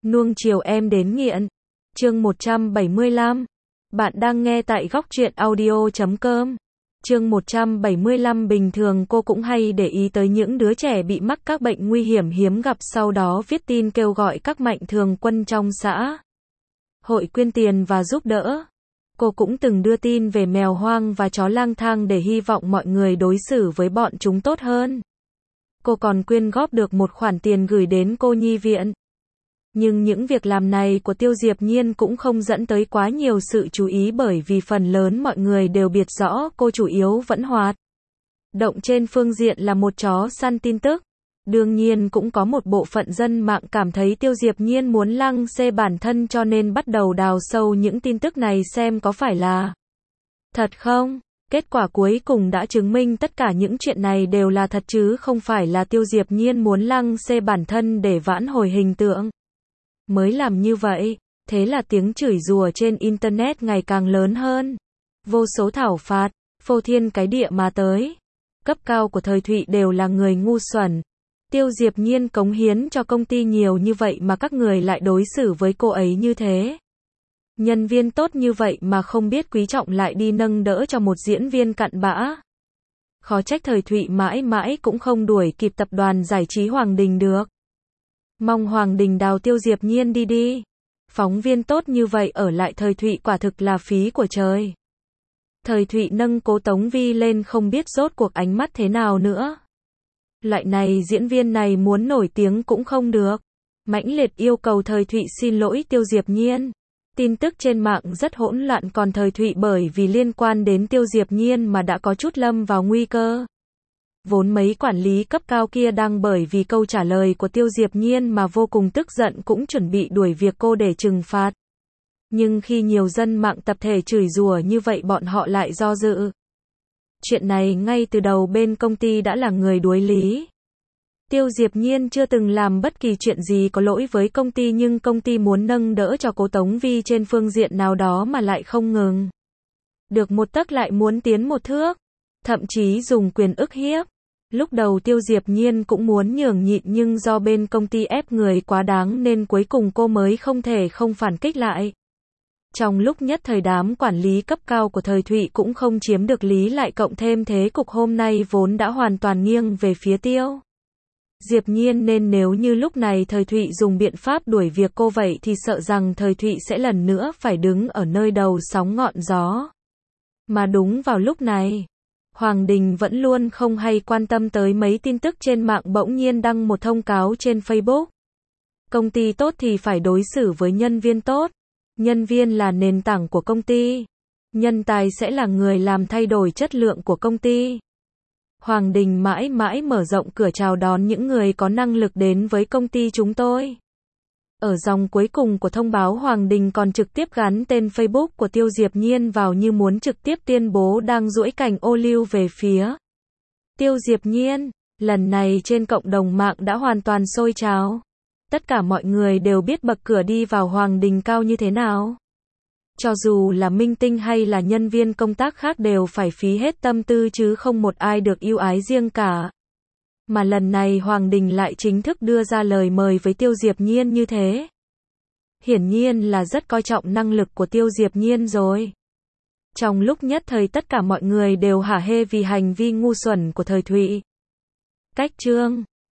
Nuông chiều em đến nghiện. Chương 175. Bạn đang nghe tại góc truyện audio.com. Chương 175. Bình thường cô cũng hay để ý tới những đứa trẻ bị mắc các bệnh nguy hiểm hiếm gặp, sau đó viết tin kêu gọi các mạnh thường quân trong xã hội quyên tiền và giúp đỡ. Cô cũng từng đưa tin về mèo hoang và chó lang thang để hy vọng mọi người đối xử với bọn chúng tốt hơn. Cô còn quyên góp được một khoản tiền gửi đến cô nhi viện. Nhưng những việc làm này của Tiêu Diệp Nhiên cũng không dẫn tới quá nhiều sự chú ý, bởi vì phần lớn mọi người đều biết rõ cô chủ yếu vẫn hoạt động trên phương diện là một chó săn tin tức. Đương nhiên cũng có một bộ phận dân mạng cảm thấy Tiêu Diệp Nhiên muốn lăng xê bản thân, cho nên bắt đầu đào sâu những tin tức này xem có phải là thật không. Kết quả cuối cùng đã chứng minh tất cả những chuyện này đều là thật chứ không phải là Tiêu Diệp Nhiên muốn lăng xê bản thân để vãn hồi hình tượng mới làm như vậy. Thế là tiếng chửi rủa trên internet ngày càng lớn hơn. Vô số thảo phạt, phô thiên cái địa mà tới. Cấp cao của thời Thụy đều là người ngu xuẩn. Tiêu Diệp Nhiên cống hiến cho công ty nhiều như vậy mà các người lại đối xử với cô ấy như thế. Nhân viên tốt như vậy mà không biết quý trọng, lại đi nâng đỡ cho một diễn viên cặn bã. Khó trách thời Thụy mãi mãi cũng không đuổi kịp tập đoàn giải trí Hoàng Đình được. Mong Hoàng Đình đào Tiêu Diệp Nhiên đi đi. Phóng viên tốt như vậy ở lại thời Thụy quả thực là phí của trời. Thời Thụy nâng Cố Tống Vi lên không biết rốt cuộc ánh mắt thế nào nữa. Loại này diễn viên này muốn nổi tiếng cũng không được. Mãnh liệt yêu cầu thời Thụy xin lỗi Tiêu Diệp Nhiên. Tin tức trên mạng rất hỗn loạn, còn thời Thụy bởi vì liên quan đến Tiêu Diệp Nhiên mà đã có chút lâm vào nguy cơ. Vốn mấy quản lý cấp cao kia đang bởi vì câu trả lời của Tiêu Diệp Nhiên mà vô cùng tức giận, cũng chuẩn bị đuổi việc cô để trừng phạt. Nhưng khi nhiều dân mạng tập thể chửi rủa như vậy, bọn họ lại do dự. Chuyện này ngay từ đầu bên công ty đã là người đuối lý. Tiêu Diệp Nhiên chưa từng làm bất kỳ chuyện gì có lỗi với công ty, nhưng công ty muốn nâng đỡ cho Cố Tống Vi trên phương diện nào đó mà lại không ngừng. Được một tấc lại muốn tiến một thước, thậm chí dùng quyền ức hiếp. Lúc đầu Tiêu Diệp Nhiên cũng muốn nhường nhịn, nhưng do bên công ty ép người quá đáng nên cuối cùng cô mới không thể không phản kích lại. Trong lúc nhất thời đám quản lý cấp cao của thời Thụy cũng không chiếm được lý, lại cộng thêm thế cục hôm nay vốn đã hoàn toàn nghiêng về phía Tiêu Diệp Nhiên, nên nếu như lúc này thời Thụy dùng biện pháp đuổi việc cô vậy thì sợ rằng thời Thụy sẽ lần nữa phải đứng ở nơi đầu sóng ngọn gió. Mà đúng vào lúc này, Hoàng Đình vẫn luôn không hay quan tâm tới mấy tin tức trên mạng, bỗng nhiên đăng một thông cáo trên Facebook. Công ty tốt thì phải đối xử với nhân viên tốt. Nhân viên là nền tảng của công ty. Nhân tài sẽ là người làm thay đổi chất lượng của công ty. Hoàng Đình mãi mãi mở rộng cửa chào đón những người có năng lực đến với công ty chúng tôi. Ở dòng cuối cùng của thông báo, Hoàng Đình còn trực tiếp gắn tên Facebook của Tiêu Diệp Nhiên vào, như muốn trực tiếp tuyên bố đang duỗi cành ô liu về phía Tiêu Diệp Nhiên. Lần này trên cộng đồng mạng đã hoàn toàn sôi trào. Tất cả mọi người đều biết bậc cửa đi vào Hoàng Đình cao như thế nào. Cho dù là minh tinh hay là nhân viên công tác khác đều phải phí hết tâm tư chứ không một ai được ưu ái riêng cả. Mà lần này Hoàng Đình lại chính thức đưa ra lời mời với Tiêu Diệp Nhiên như thế. Hiển nhiên là rất coi trọng năng lực của Tiêu Diệp Nhiên rồi. Trong lúc nhất thời tất cả mọi người đều hả hê vì hành vi ngu xuẩn của thời Thụy. Cách chương